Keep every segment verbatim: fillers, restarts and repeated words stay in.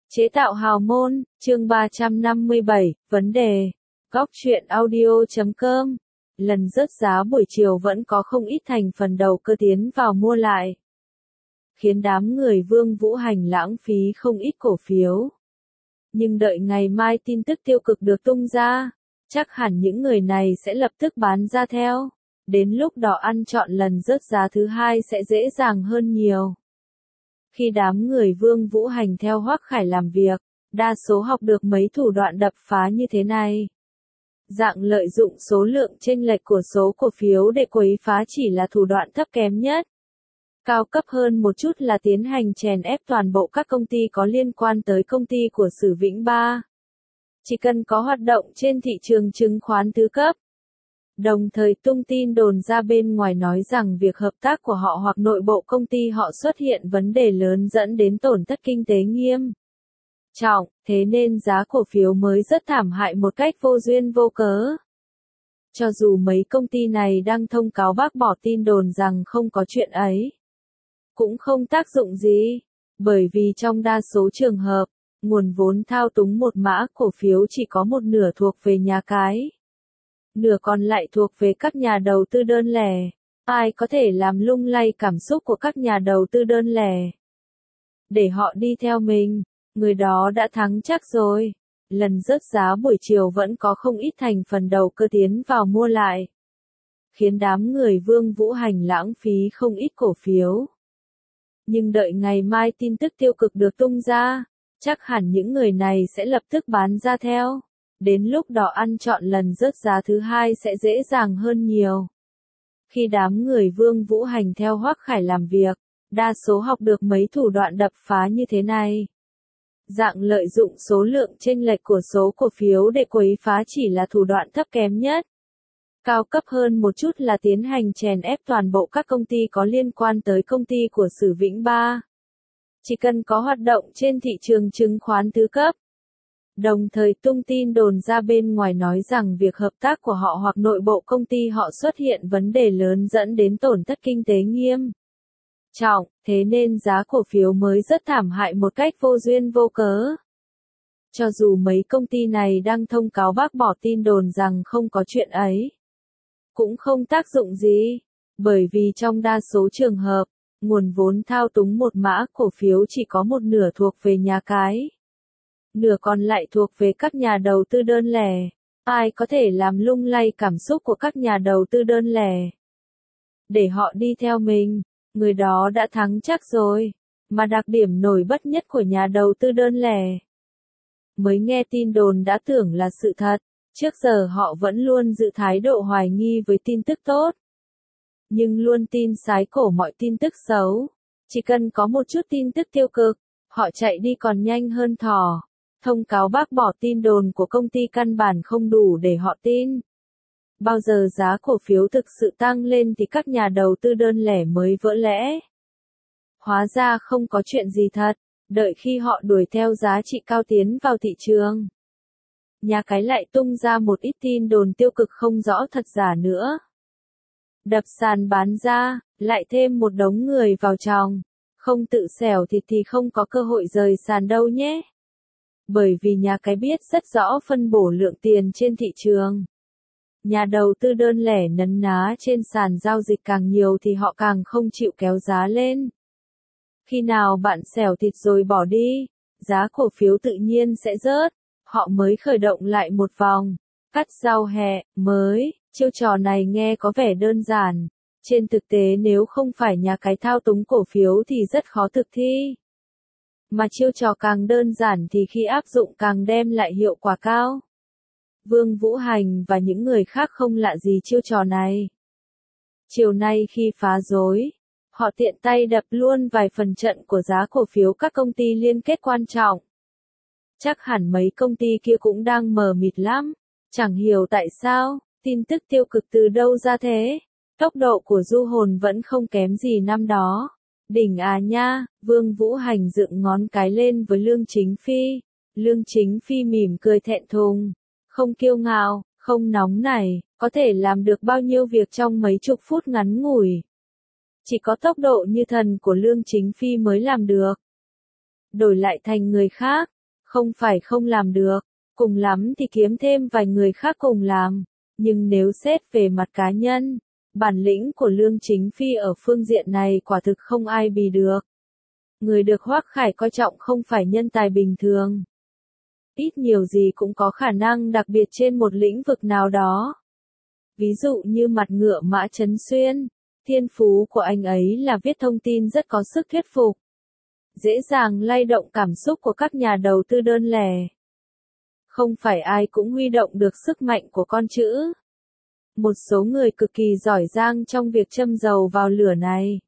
Chế tạo hào môn, chương ba trăm năm mươi bảy, vấn đề. Góc truyện audio chấm com. Lần rớt giá buổi chiều vẫn có không ít thành phần đầu cơ tiến vào mua lại, khiến đám người Vương Vũ Hành lãng phí không ít cổ phiếu. Nhưng đợi ngày mai tin tức tiêu cực được tung ra, chắc hẳn những người này sẽ lập tức bán ra theo. Đến lúc đó ăn trọn lần rớt giá thứ hai sẽ dễ dàng hơn nhiều. Khi đám người Vương Vũ Hành theo Hoắc Khải làm việc, đa số học được mấy thủ đoạn đập phá như thế này. Dạng lợi dụng số lượng chênh lệch của số cổ phiếu để quấy phá chỉ là thủ đoạn thấp kém nhất. Cao cấp hơn một chút là tiến hành chèn ép toàn bộ các công ty có liên quan tới công ty của Sử Vĩnh Ba. Chỉ cần có hoạt động trên thị trường chứng khoán thứ cấp, đồng thời tung tin đồn ra bên ngoài nói rằng việc hợp tác của họ hoặc nội bộ công ty họ xuất hiện vấn đề lớn dẫn đến tổn thất kinh tế nghiêm trọng, thế nên giá cổ phiếu mới rất thảm hại một cách vô duyên vô cớ. Cho dù mấy công ty này đang thông cáo bác bỏ tin đồn rằng không có chuyện ấy, cũng không tác dụng gì, bởi vì trong đa số trường hợp, nguồn vốn thao túng một mã cổ phiếu chỉ có một nửa thuộc về nhà cái, nửa còn lại thuộc về các nhà đầu tư đơn lẻ. Ai có thể làm lung lay cảm xúc của các nhà đầu tư đơn lẻ để họ đi theo mình, người đó đã thắng chắc rồi. Lần rớt giá buổi chiều vẫn có không ít thành phần đầu cơ tiến vào mua lại, khiến đám người Vương Vũ Hành lãng phí không ít cổ phiếu. Nhưng đợi ngày mai tin tức tiêu cực được tung ra, chắc hẳn những người này sẽ lập tức bán ra theo. Đến lúc đó ăn trọn lần rớt giá thứ hai sẽ dễ dàng hơn nhiều. Khi đám người Vương Vũ Hành theo Hoắc Khải làm việc, đa số học được mấy thủ đoạn đập phá như thế này. Dạng lợi dụng số lượng chênh lệch của số cổ phiếu để quấy phá chỉ là thủ đoạn thấp kém nhất. Cao cấp hơn một chút là tiến hành chèn ép toàn bộ các công ty có liên quan tới công ty của Sử Vĩnh Ba. Chỉ cần có hoạt động trên thị trường chứng khoán thứ cấp, đồng thời tung tin đồn ra bên ngoài nói rằng việc hợp tác của họ hoặc nội bộ công ty họ xuất hiện vấn đề lớn dẫn đến tổn thất kinh tế nghiêm trọng, thế nên giá cổ phiếu mới rất thảm hại một cách vô duyên vô cớ. Cho dù mấy công ty này đang thông cáo bác bỏ tin đồn rằng không có chuyện ấy, cũng không tác dụng gì, bởi vì trong đa số trường hợp, nguồn vốn thao túng một mã cổ phiếu chỉ có một nửa thuộc về nhà cái, nửa còn lại thuộc về các nhà đầu tư đơn lẻ. Ai có thể làm lung lay cảm xúc của các nhà đầu tư đơn lẻ để họ đi theo mình, người đó đã thắng chắc rồi. Mà đặc điểm nổi bật nhất của nhà đầu tư đơn lẻ, mới nghe tin đồn đã tưởng là sự thật, trước giờ họ vẫn luôn giữ thái độ hoài nghi với tin tức tốt, nhưng luôn tin sái cổ mọi tin tức xấu. Chỉ cần có một chút tin tức tiêu cực, họ chạy đi còn nhanh hơn thỏ. Thông cáo bác bỏ tin đồn của công ty căn bản không đủ để họ tin. Bao giờ giá cổ phiếu thực sự tăng lên thì các nhà đầu tư đơn lẻ mới vỡ lẽ. Hóa ra không có chuyện gì thật, đợi khi họ đuổi theo giá trị cao tiến vào thị trường, nhà cái lại tung ra một ít tin đồn tiêu cực không rõ thật giả nữa. Đập sàn bán ra, lại thêm một đống người vào tròng. Không tự xẻo thịt thì không có cơ hội rời sàn đâu nhé. Bởi vì nhà cái biết rất rõ phân bổ lượng tiền trên thị trường. Nhà đầu tư đơn lẻ nấn ná trên sàn giao dịch càng nhiều thì họ càng không chịu kéo giá lên. Khi nào bạn xẻo thịt rồi bỏ đi, giá cổ phiếu tự nhiên sẽ rớt. Họ mới khởi động lại một vòng cắt rau hẹ mới. Chiêu trò này nghe có vẻ đơn giản. Trên thực tế nếu không phải nhà cái thao túng cổ phiếu thì rất khó thực thi. Mà chiêu trò càng đơn giản thì khi áp dụng càng đem lại hiệu quả cao. Vương Vũ Hành và những người khác không lạ gì chiêu trò này. Chiều nay khi phá rối, họ tiện tay đập luôn vài phần trận của giá cổ phiếu các công ty liên kết quan trọng. Chắc hẳn mấy công ty kia cũng đang mờ mịt lắm, chẳng hiểu tại sao, tin tức tiêu cực từ đâu ra thế. Tốc độ của du hồn vẫn không kém gì năm đó. Đỉnh à nha, Vương Vũ Hành dựng ngón cái lên với Lương Chính Phi. Lương Chính Phi mỉm cười thẹn thùng, không kiêu ngạo, không nóng nảy, có thể làm được bao nhiêu việc trong mấy chục phút ngắn ngủi. Chỉ có tốc độ như thần của Lương Chính Phi mới làm được. Đổi lại thành người khác, Không phải không làm được, cùng lắm thì kiếm thêm vài người khác cùng làm. Nhưng nếu xét về mặt cá nhân, bản lĩnh của Lương Chính Phi ở phương diện này quả thực không ai bì được. Người được Hoắc Khải coi trọng không phải nhân tài bình thường. Ít nhiều gì cũng có khả năng đặc biệt trên một lĩnh vực nào đó. Ví dụ như mặt ngựa Mã Chấn Xuyên, thiên phú của anh ấy là viết thông tin rất có sức thuyết phục. Dễ dàng lay động cảm xúc của các nhà đầu tư đơn lẻ. Không phải ai cũng huy động được sức mạnh của con chữ. Một số người cực kỳ giỏi giang trong việc châm dầu vào lửa này.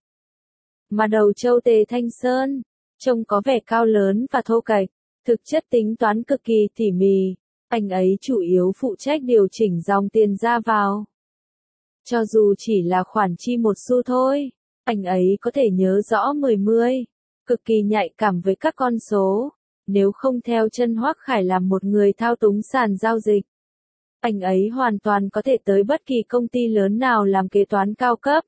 Mà đầu châu Tề Thanh Sơn, trông có vẻ cao lớn và thô kệch, thực chất tính toán cực kỳ tỉ mỉ, anh ấy chủ yếu phụ trách điều chỉnh dòng tiền ra vào. Cho dù chỉ là khoản chi một xu thôi, anh ấy có thể nhớ rõ mười mươi, cực kỳ nhạy cảm với các con số, nếu không theo chân Hoắc Khải làm một người thao túng sàn giao dịch. Anh ấy hoàn toàn có thể tới bất kỳ công ty lớn nào làm kế toán cao cấp.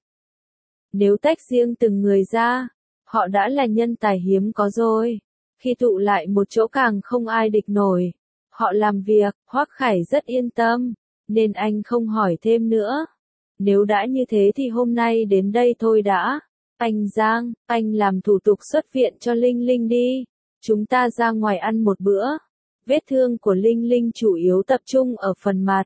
Nếu tách riêng từng người ra, họ đã là nhân tài hiếm có rồi. Khi tụ lại một chỗ càng không ai địch nổi. Họ làm việc, Hoắc Khải rất yên tâm, nên anh không hỏi thêm nữa. Nếu đã như thế thì hôm nay đến đây thôi đã. Anh Giang, anh làm thủ tục xuất viện cho Linh Linh đi. Chúng ta ra ngoài ăn một bữa. Vết thương của Linh Linh chủ yếu tập trung ở phần mặt.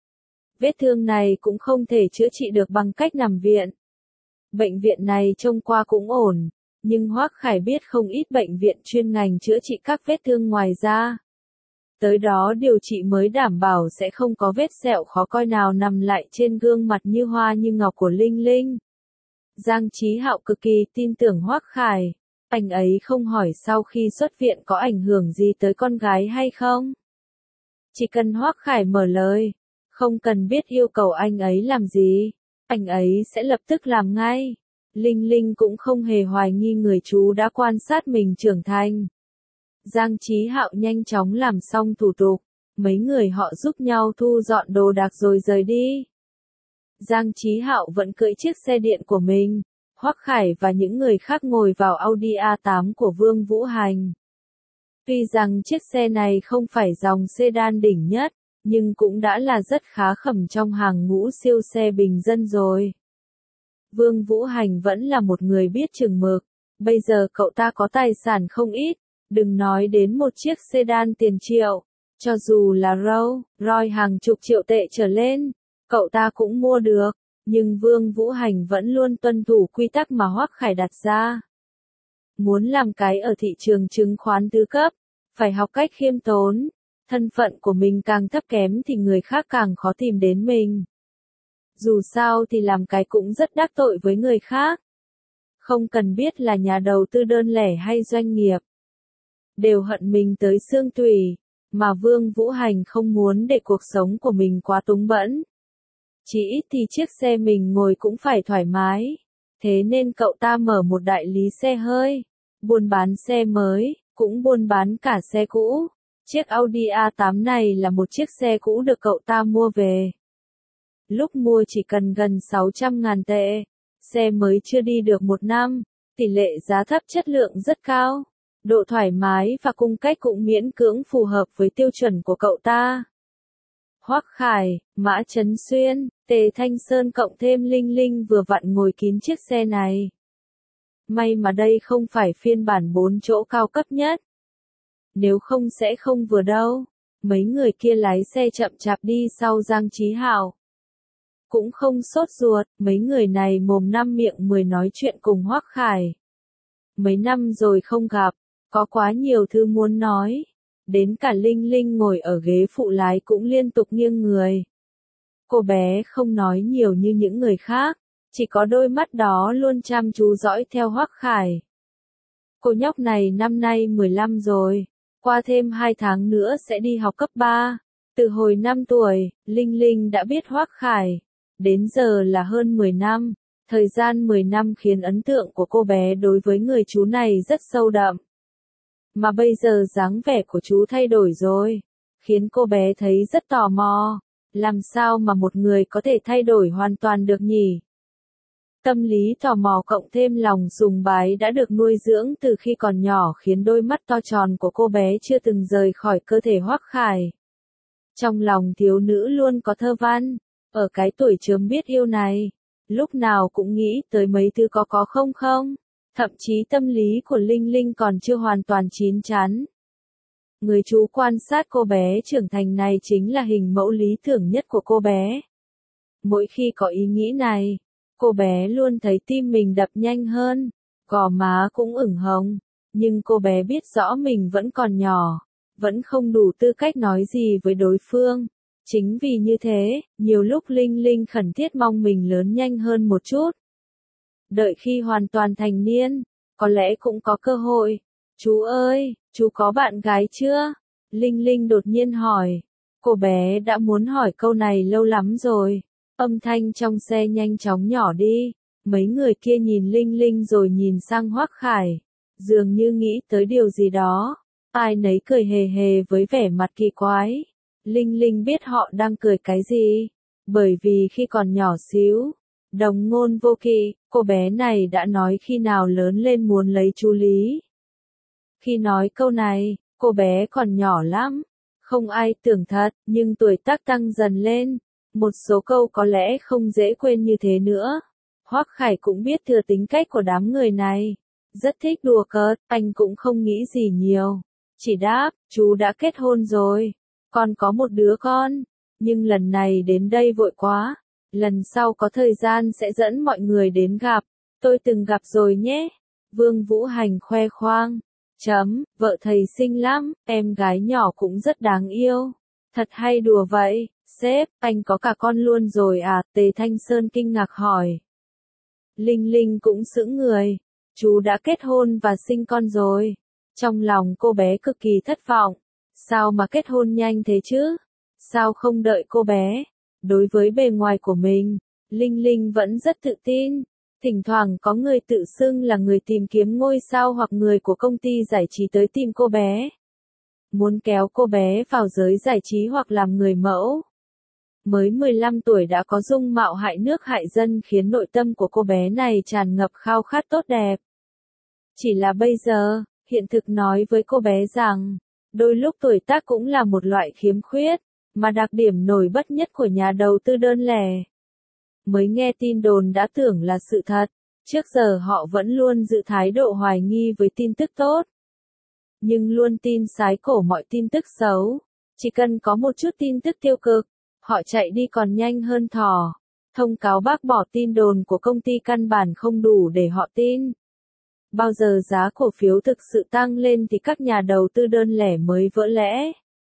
Vết thương này cũng không thể chữa trị được bằng cách nằm viện. Bệnh viện này trông qua cũng ổn, nhưng Hoắc Khải biết không ít bệnh viện chuyên ngành chữa trị các vết thương ngoài da. Tới đó điều trị mới đảm bảo sẽ không có vết sẹo khó coi nào nằm lại trên gương mặt như hoa như ngọc của Linh Linh. Giang Chí Hạo cực kỳ tin tưởng Hoắc Khải. Anh ấy không hỏi sau khi xuất viện có ảnh hưởng gì tới con gái hay không. Chỉ cần Hoắc Khải mở lời, không cần biết yêu cầu anh ấy làm gì, anh ấy sẽ lập tức làm ngay. Linh Linh cũng không hề hoài nghi người chú đã quan sát mình trưởng thành. Giang Chí Hạo nhanh chóng làm xong thủ tục, mấy người họ giúp nhau thu dọn đồ đạc rồi rời đi. Giang Chí Hạo vẫn cưỡi chiếc xe điện của mình. Hoắc Khải và những người khác ngồi vào Audi A tám của Vương Vũ Hành. Tuy rằng chiếc xe này không phải dòng sedan đỉnh nhất, nhưng cũng đã là rất khá khẩm trong hàng ngũ siêu xe bình dân rồi. Vương Vũ Hành vẫn là một người biết chừng mực, bây giờ cậu ta có tài sản không ít, đừng nói đến một chiếc sedan tiền triệu, cho dù là Rolls Royce hàng chục triệu tệ trở lên, cậu ta cũng mua được. Nhưng Vương Vũ Hành vẫn luôn tuân thủ quy tắc mà Hoắc Khải đặt ra. Muốn làm cái ở thị trường chứng khoán tứ cấp, phải học cách khiêm tốn, thân phận của mình càng thấp kém thì người khác càng khó tìm đến mình. Dù sao thì làm cái cũng rất đắc tội với người khác. Không cần biết là nhà đầu tư đơn lẻ hay doanh nghiệp. Đều hận mình tới xương tủy, mà Vương Vũ Hành không muốn để cuộc sống của mình quá túng bẫn. Chỉ ít thì chiếc xe mình ngồi cũng phải thoải mái. Thế nên cậu ta mở một đại lý xe hơi, buôn bán xe mới, cũng buôn bán cả xe cũ. Chiếc Audi A tám này là một chiếc xe cũ được cậu ta mua về. Lúc mua chỉ cần gần sáu trăm ngàn tệ. Xe mới chưa đi được một năm, tỷ lệ giá thấp chất lượng rất cao. Độ thoải mái và cung cách cũng miễn cưỡng phù hợp với tiêu chuẩn của cậu ta. Hoắc Khải, Mã Chấn Xuyên, Tề Thanh Sơn cộng thêm Linh Linh vừa vặn ngồi kín chiếc xe này. May mà đây không phải phiên bản bốn chỗ cao cấp nhất. Nếu không sẽ không vừa đâu. Mấy người kia lái xe chậm chạp đi sau Giang Chí Hạo. Cũng không sốt ruột, mấy người này mồm năm miệng mười nói chuyện cùng Hoắc Khải. Mấy năm rồi không gặp, có quá nhiều thứ muốn nói. Đến cả Linh Linh ngồi ở ghế phụ lái cũng liên tục nghiêng người. Cô bé không nói nhiều như những người khác, chỉ có đôi mắt đó luôn chăm chú dõi theo Hoắc Khải. Cô nhóc này năm nay mười lăm rồi, qua thêm hai tháng nữa sẽ đi học cấp ba. Từ hồi năm tuổi, Linh Linh đã biết Hoắc Khải, đến giờ là hơn mười năm. Thời gian mười năm khiến ấn tượng của cô bé đối với người chú này rất sâu đậm. Mà bây giờ dáng vẻ của chú thay đổi rồi, khiến cô bé thấy rất tò mò. Làm sao mà một người có thể thay đổi hoàn toàn được nhỉ? Tâm lý tò mò cộng thêm lòng sùng bái đã được nuôi dưỡng từ khi còn nhỏ khiến đôi mắt to tròn của cô bé chưa từng rời khỏi cơ thể Hoắc Khải. Trong lòng thiếu nữ luôn có thơ văn, ở cái tuổi chớm biết yêu này, lúc nào cũng nghĩ tới mấy thứ có có không không, thậm chí tâm lý của Linh Linh còn chưa hoàn toàn chín chắn. Người chú quan sát cô bé trưởng thành này chính là hình mẫu lý tưởng nhất của cô bé. Mỗi khi có ý nghĩ này, cô bé luôn thấy tim mình đập nhanh hơn, gò má cũng ửng hồng, nhưng cô bé biết rõ mình vẫn còn nhỏ, vẫn không đủ tư cách nói gì với đối phương. Chính vì như thế, nhiều lúc Linh Linh khẩn thiết mong mình lớn nhanh hơn một chút. Đợi khi hoàn toàn thành niên, có lẽ cũng có cơ hội. Chú ơi, chú có bạn gái chưa? Linh Linh đột nhiên hỏi. Cô bé đã muốn hỏi câu này lâu lắm rồi. Âm thanh trong xe nhanh chóng nhỏ đi. Mấy người kia nhìn Linh Linh rồi nhìn sang Hoắc Khải. Dường như nghĩ tới điều gì đó. Ai nấy cười hề hề với vẻ mặt kỳ quái. Linh Linh biết họ đang cười cái gì. Bởi vì khi còn nhỏ xíu, đồng ngôn vô kỵ, cô bé này đã nói khi nào lớn lên muốn lấy chú Lý. Khi nói câu này, cô bé còn nhỏ lắm. Không ai tưởng thật, nhưng tuổi tác tăng dần lên. Một số câu có lẽ không dễ quên như thế nữa. Hoắc Khải cũng biết thừa tính cách của đám người này. Rất thích đùa cợt, anh cũng không nghĩ gì nhiều. Chỉ đáp, chú đã kết hôn rồi. Còn có một đứa con. Nhưng lần này đến đây vội quá. Lần sau có thời gian sẽ dẫn mọi người đến gặp. Tôi từng gặp rồi nhé. Vương Vũ Hành khoe khoang. Chấm, vợ thầy xinh lắm, em gái nhỏ cũng rất đáng yêu. Thật hay đùa vậy, sếp, anh có cả con luôn rồi à? Tề Thanh Sơn kinh ngạc hỏi. Linh Linh cũng sững người. Chú đã kết hôn và sinh con rồi. Trong lòng cô bé cực kỳ thất vọng. Sao mà kết hôn nhanh thế chứ? Sao không đợi cô bé? Đối với bề ngoài của mình, Linh Linh vẫn rất tự tin. Thỉnh thoảng có người tự xưng là người tìm kiếm ngôi sao hoặc người của công ty giải trí tới tìm cô bé. Muốn kéo cô bé vào giới giải trí hoặc làm người mẫu. Mới mười lăm tuổi đã có dung mạo hại nước hại dân khiến nội tâm của cô bé này tràn ngập khao khát tốt đẹp. Chỉ là bây giờ, hiện thực nói với cô bé rằng, đôi lúc tuổi tác cũng là một loại khiếm khuyết, mà đặc điểm nổi bật nhất của nhà đầu tư đơn lẻ. Mới nghe tin đồn đã tưởng là sự thật, trước giờ họ vẫn luôn giữ thái độ hoài nghi với tin tức tốt. Nhưng luôn tin sái cổ mọi tin tức xấu, chỉ cần có một chút tin tức tiêu cực, họ chạy đi còn nhanh hơn thỏ. Thông cáo bác bỏ tin đồn của công ty căn bản không đủ để họ tin. Bao giờ giá cổ phiếu thực sự tăng lên thì các nhà đầu tư đơn lẻ mới vỡ lẽ.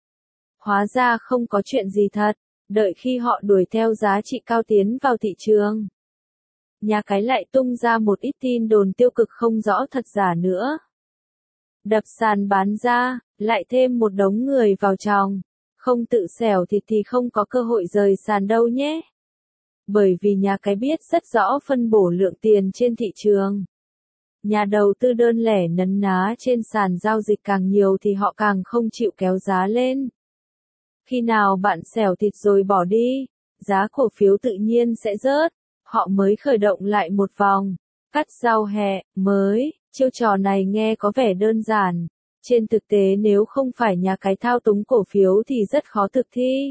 Hóa ra không có chuyện gì thật. Đợi khi họ đuổi theo giá trị cao tiến vào thị trường, nhà cái lại tung ra một ít tin đồn tiêu cực không rõ thật giả nữa. Đập sàn bán ra, lại thêm một đống người vào tròng. Không tự xẻo thịt thì không có cơ hội rời sàn đâu nhé. Bởi vì nhà cái biết rất rõ phân bổ lượng tiền trên thị trường. Nhà đầu tư đơn lẻ nấn ná trên sàn giao dịch càng nhiều thì họ càng không chịu kéo giá lên. Khi nào bạn xẻo thịt rồi bỏ đi, giá cổ phiếu tự nhiên sẽ rớt, họ mới khởi động lại một vòng, cắt rau hẹ, mới, chiêu trò này nghe có vẻ đơn giản. Trên thực tế nếu không phải nhà cái thao túng cổ phiếu thì rất khó thực thi.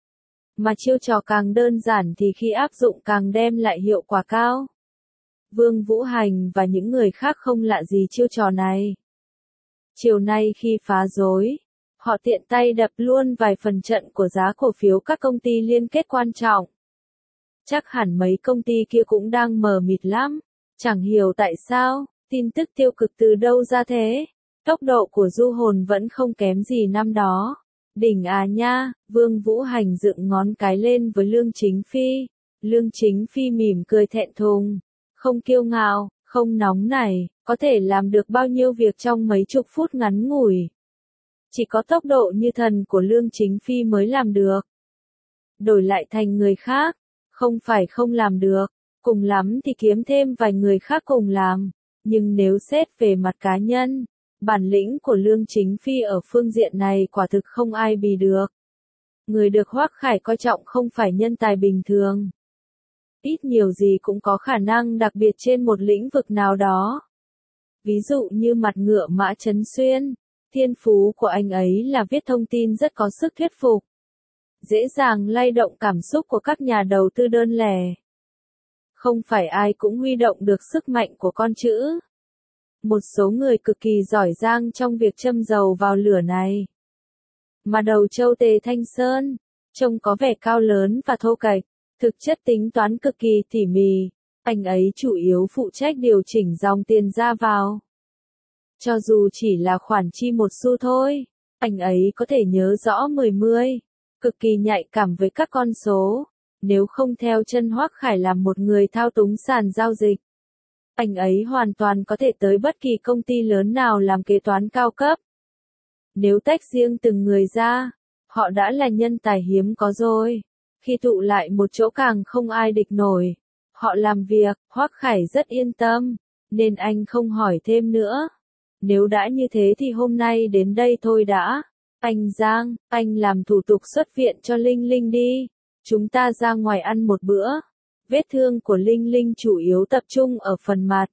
Mà chiêu trò càng đơn giản thì khi áp dụng càng đem lại hiệu quả cao. Vương Vũ Hành và những người khác không lạ gì chiêu trò này. Chiều nay khi phá rối, họ tiện tay đập luôn vài phần trận của giá cổ phiếu các công ty liên kết quan trọng. Chắc hẳn mấy công ty kia cũng đang mờ mịt lắm. Chẳng hiểu tại sao, tin tức tiêu cực từ đâu ra thế. Tốc độ của du hồn vẫn không kém gì năm đó. Đỉnh à nha, Vương Vũ Hành dựng ngón cái lên với Lương Chính Phi. Lương Chính Phi mỉm cười thẹn thùng. Không kiêu ngạo, không nóng nảy, có thể làm được bao nhiêu việc trong mấy chục phút ngắn ngủi. Chỉ có tốc độ như thần của Lương Chính Phi mới làm được. Đổi lại thành người khác, không phải không làm được, cùng lắm thì kiếm thêm vài người khác cùng làm. Nhưng nếu xét về mặt cá nhân, bản lĩnh của Lương Chính Phi ở phương diện này quả thực không ai bì được. Người được Hoắc Khải coi trọng không phải nhân tài bình thường. ít nhiều gì cũng có khả năng đặc biệt trên một lĩnh vực nào đó. Ví dụ như mặt ngựa Mã Chấn Xuyên, thiên phú của anh ấy là viết thông tin rất có sức thuyết phục, dễ dàng lay động cảm xúc của các nhà đầu tư đơn lẻ. Không phải ai cũng huy động được sức mạnh của con chữ. Một số người cực kỳ giỏi giang trong việc châm dầu vào lửa này. Mà đầu trâu Tề Thanh Sơn, trông có vẻ cao lớn và thô kệch, thực chất tính toán cực kỳ tỉ mỉ. Anh ấy chủ yếu phụ trách điều chỉnh dòng tiền ra vào. Cho dù chỉ là khoản chi một xu thôi, anh ấy có thể nhớ rõ mười mươi, cực kỳ nhạy cảm với các con số. Nếu không theo chân Hoắc Khải làm một người thao túng sàn giao dịch, anh ấy hoàn toàn có thể tới bất kỳ công ty lớn nào làm kế toán cao cấp. Nếu tách riêng từng người ra, họ đã là nhân tài hiếm có rồi. Khi tụ lại một chỗ càng không ai địch nổi. Họ làm việc, Hoắc Khải rất yên tâm, nên anh không hỏi thêm nữa. Nếu đã như thế thì hôm nay đến đây thôi đã. Anh Giang, anh làm thủ tục xuất viện cho Linh Linh đi. Chúng ta ra ngoài ăn một bữa. Vết thương của Linh Linh chủ yếu tập trung ở phần mặt.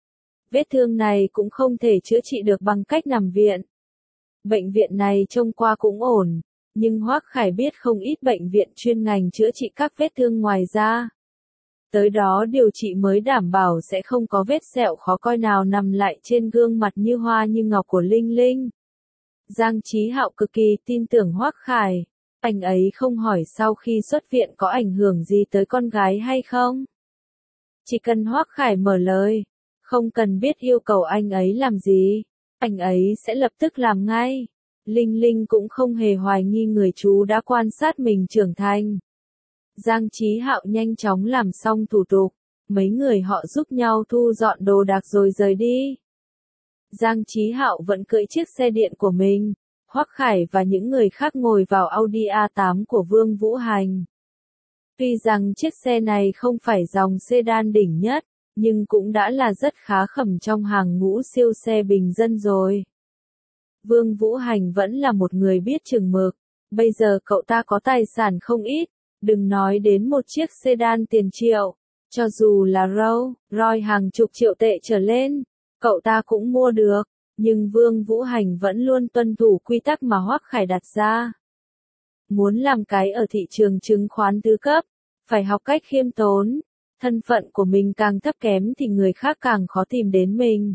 Vết thương này cũng không thể chữa trị được bằng cách nằm viện. Bệnh viện này trông qua cũng ổn, nhưng Hoắc Khải biết không ít bệnh viện chuyên ngành chữa trị các vết thương ngoài da. Tới đó điều trị mới đảm bảo sẽ không có vết sẹo khó coi nào nằm lại trên gương mặt như hoa như ngọc của Linh Linh. Giang Chí Hạo cực kỳ tin tưởng Hoắc Khải. Anh ấy không hỏi sau khi xuất viện có ảnh hưởng gì tới con gái hay không. Chỉ cần Hoắc Khải mở lời, không cần biết yêu cầu anh ấy làm gì, anh ấy sẽ lập tức làm ngay. Linh Linh cũng không hề hoài nghi người chú đã quan sát mình trưởng thành. Giang Chí Hạo nhanh chóng làm xong thủ tục, mấy người họ giúp nhau thu dọn đồ đạc rồi rời đi. Giang Chí Hạo vẫn cưỡi chiếc xe điện của mình, Hoắc Khải và những người khác ngồi vào Audi a tám của Vương Vũ Hành. Tuy rằng chiếc xe này không phải dòng sedan đỉnh nhất, nhưng cũng đã là rất khá khẩm trong hàng ngũ siêu xe bình dân rồi. Vương Vũ Hành vẫn là một người biết chừng mực, bây giờ cậu ta có tài sản không ít, đừng nói đến một chiếc sedan tiền triệu, cho dù là Rolls Royce hàng chục triệu tệ trở lên, cậu ta cũng mua được, nhưng Vương Vũ Hành vẫn luôn tuân thủ quy tắc mà Hoắc Khải đặt ra. Muốn làm cái ở thị trường chứng khoán tứ cấp, phải học cách khiêm tốn, thân phận của mình càng thấp kém thì người khác càng khó tìm đến mình.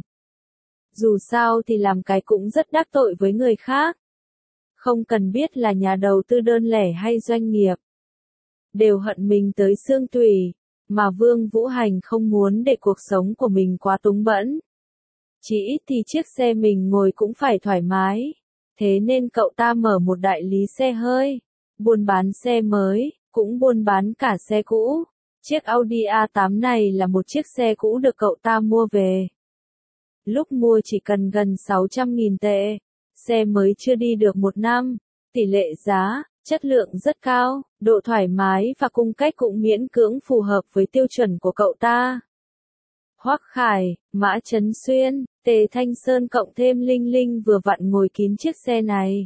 Dù sao thì làm cái cũng rất đắc tội với người khác. Không cần biết là nhà đầu tư đơn lẻ hay doanh nghiệp, đều hận mình tới xương tủy, mà Vương Vũ Hành không muốn để cuộc sống của mình quá túng bẫn. Chỉ ít thì chiếc xe mình ngồi cũng phải thoải mái, thế nên cậu ta mở một đại lý xe hơi, buôn bán xe mới, cũng buôn bán cả xe cũ. Chiếc Audi a tám này là một chiếc xe cũ được cậu ta mua về. Lúc mua chỉ cần gần sáu trăm nghìn tệ, xe mới chưa đi được một năm, tỷ lệ giá, chất lượng rất cao, độ thoải mái và cung cách cũng miễn cưỡng phù hợp với tiêu chuẩn của cậu ta. Hoắc Khải, Mã Chấn Xuyên, Tề Thanh Sơn cộng thêm Linh Linh vừa vặn ngồi kín chiếc xe này.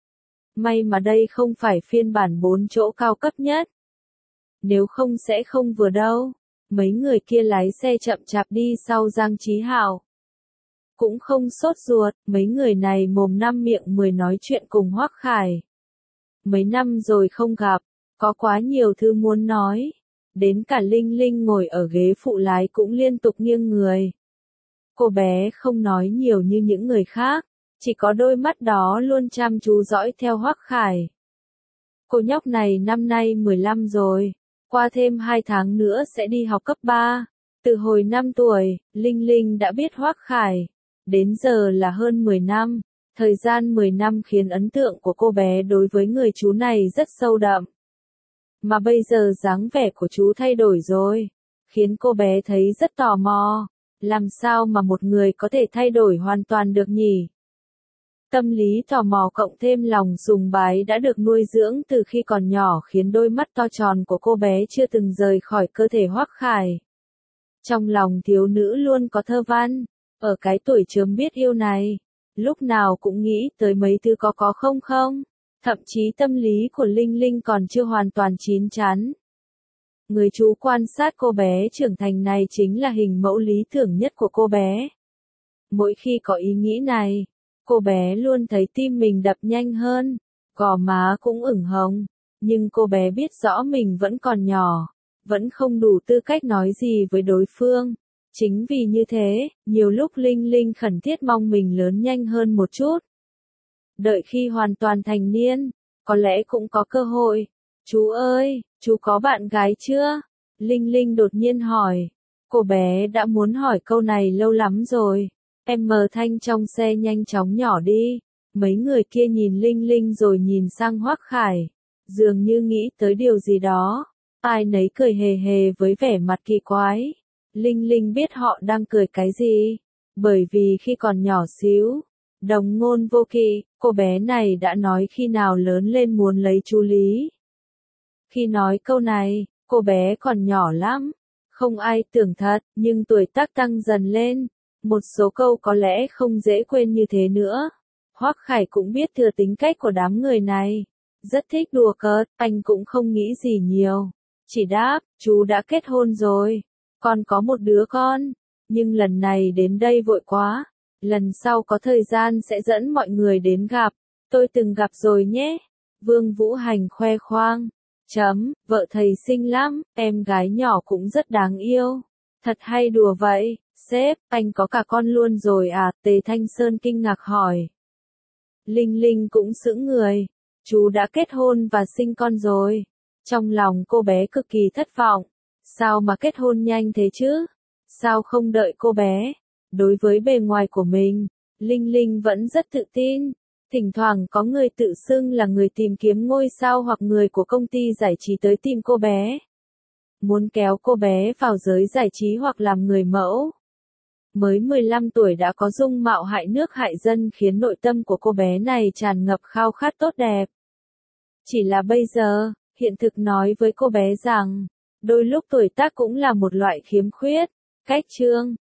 May mà đây không phải phiên bản bốn chỗ cao cấp nhất. Nếu không sẽ không vừa đâu. Mấy người kia lái xe chậm chạp đi sau Giang Chí Hạo. Cũng không sốt ruột, mấy người này mồm năm miệng mười nói chuyện cùng Hoắc Khải. Mấy năm rồi không gặp, có quá nhiều thứ muốn nói. Đến cả Linh Linh ngồi ở ghế phụ lái cũng liên tục nghiêng người. Cô bé không nói nhiều như những người khác, chỉ có đôi mắt đó luôn chăm chú dõi theo Hoắc Khải. Cô nhóc này năm nay mười lăm rồi, qua thêm hai tháng nữa sẽ đi học cấp ba. Từ hồi năm tuổi, Linh Linh đã biết Hoắc Khải. Đến giờ là hơn mười năm, thời gian mười năm khiến ấn tượng của cô bé đối với người chú này rất sâu đậm. Mà bây giờ dáng vẻ của chú thay đổi rồi, khiến cô bé thấy rất tò mò. Làm sao mà một người có thể thay đổi hoàn toàn được nhỉ? Tâm lý tò mò cộng thêm lòng sùng bái đã được nuôi dưỡng từ khi còn nhỏ khiến đôi mắt to tròn của cô bé chưa từng rời khỏi cơ thể Hoắc Khải. Trong lòng thiếu nữ luôn có thơ văn, ở cái tuổi chớm biết yêu này, lúc nào cũng nghĩ tới mấy thứ có có không không, thậm chí tâm lý của Linh Linh còn chưa hoàn toàn chín chắn. Người chú quan sát cô bé trưởng thành này chính là hình mẫu lý tưởng nhất của cô bé. Mỗi khi có ý nghĩ này, cô bé luôn thấy tim mình đập nhanh hơn, gò má cũng ửng hồng, nhưng cô bé biết rõ mình vẫn còn nhỏ, vẫn không đủ tư cách nói gì với đối phương. Chính vì như thế, nhiều lúc Linh Linh khẩn thiết mong mình lớn nhanh hơn một chút. Đợi khi hoàn toàn thành niên, có lẽ cũng có cơ hội. Chú ơi, chú có bạn gái chưa? Linh Linh đột nhiên hỏi. Cô bé đã muốn hỏi câu này lâu lắm rồi. Em mờ thanh trong xe nhanh chóng nhỏ đi. Mấy người kia nhìn Linh Linh rồi nhìn sang Hoắc Khải. Dường như nghĩ tới điều gì đó. Ai nấy cười hề hề với vẻ mặt kỳ quái. Linh Linh biết họ đang cười cái gì. Bởi vì khi còn nhỏ xíu, đồng ngôn vô kỵ, cô bé này đã nói khi nào lớn lên muốn lấy chú Lý. Khi nói câu này, cô bé còn nhỏ lắm. Không ai tưởng thật, nhưng tuổi tác tăng dần lên. Một số câu có lẽ không dễ quên như thế nữa. Hoắc Khải cũng biết thừa tính cách của đám người này. Rất thích đùa cợt, anh cũng không nghĩ gì nhiều. Chỉ đáp, chú đã kết hôn rồi. Còn có một đứa con. Nhưng lần này đến đây vội quá. Lần sau có thời gian sẽ dẫn mọi người đến gặp. Tôi từng gặp rồi nhé. Vương Vũ Hành khoe khoang. Chấm, vợ thầy xinh lắm, em gái nhỏ cũng rất đáng yêu. Thật hay đùa vậy, sếp, anh có cả con luôn rồi à? Tề Thanh Sơn kinh ngạc hỏi. Linh Linh cũng sững người. Chú đã kết hôn và sinh con rồi. Trong lòng cô bé cực kỳ thất vọng. Sao mà kết hôn nhanh thế chứ? Sao không đợi cô bé? Đối với bề ngoài của mình, Linh Linh vẫn rất tự tin. Thỉnh thoảng có người tự xưng là người tìm kiếm ngôi sao hoặc người của công ty giải trí tới tìm cô bé. Muốn kéo cô bé vào giới giải trí hoặc làm người mẫu. Mới mười lăm tuổi đã có dung mạo hại nước hại dân khiến nội tâm của cô bé này tràn ngập khao khát tốt đẹp. Chỉ là bây giờ, hiện thực nói với cô bé rằng, đôi lúc tuổi tác cũng là một loại khiếm khuyết. Cách chương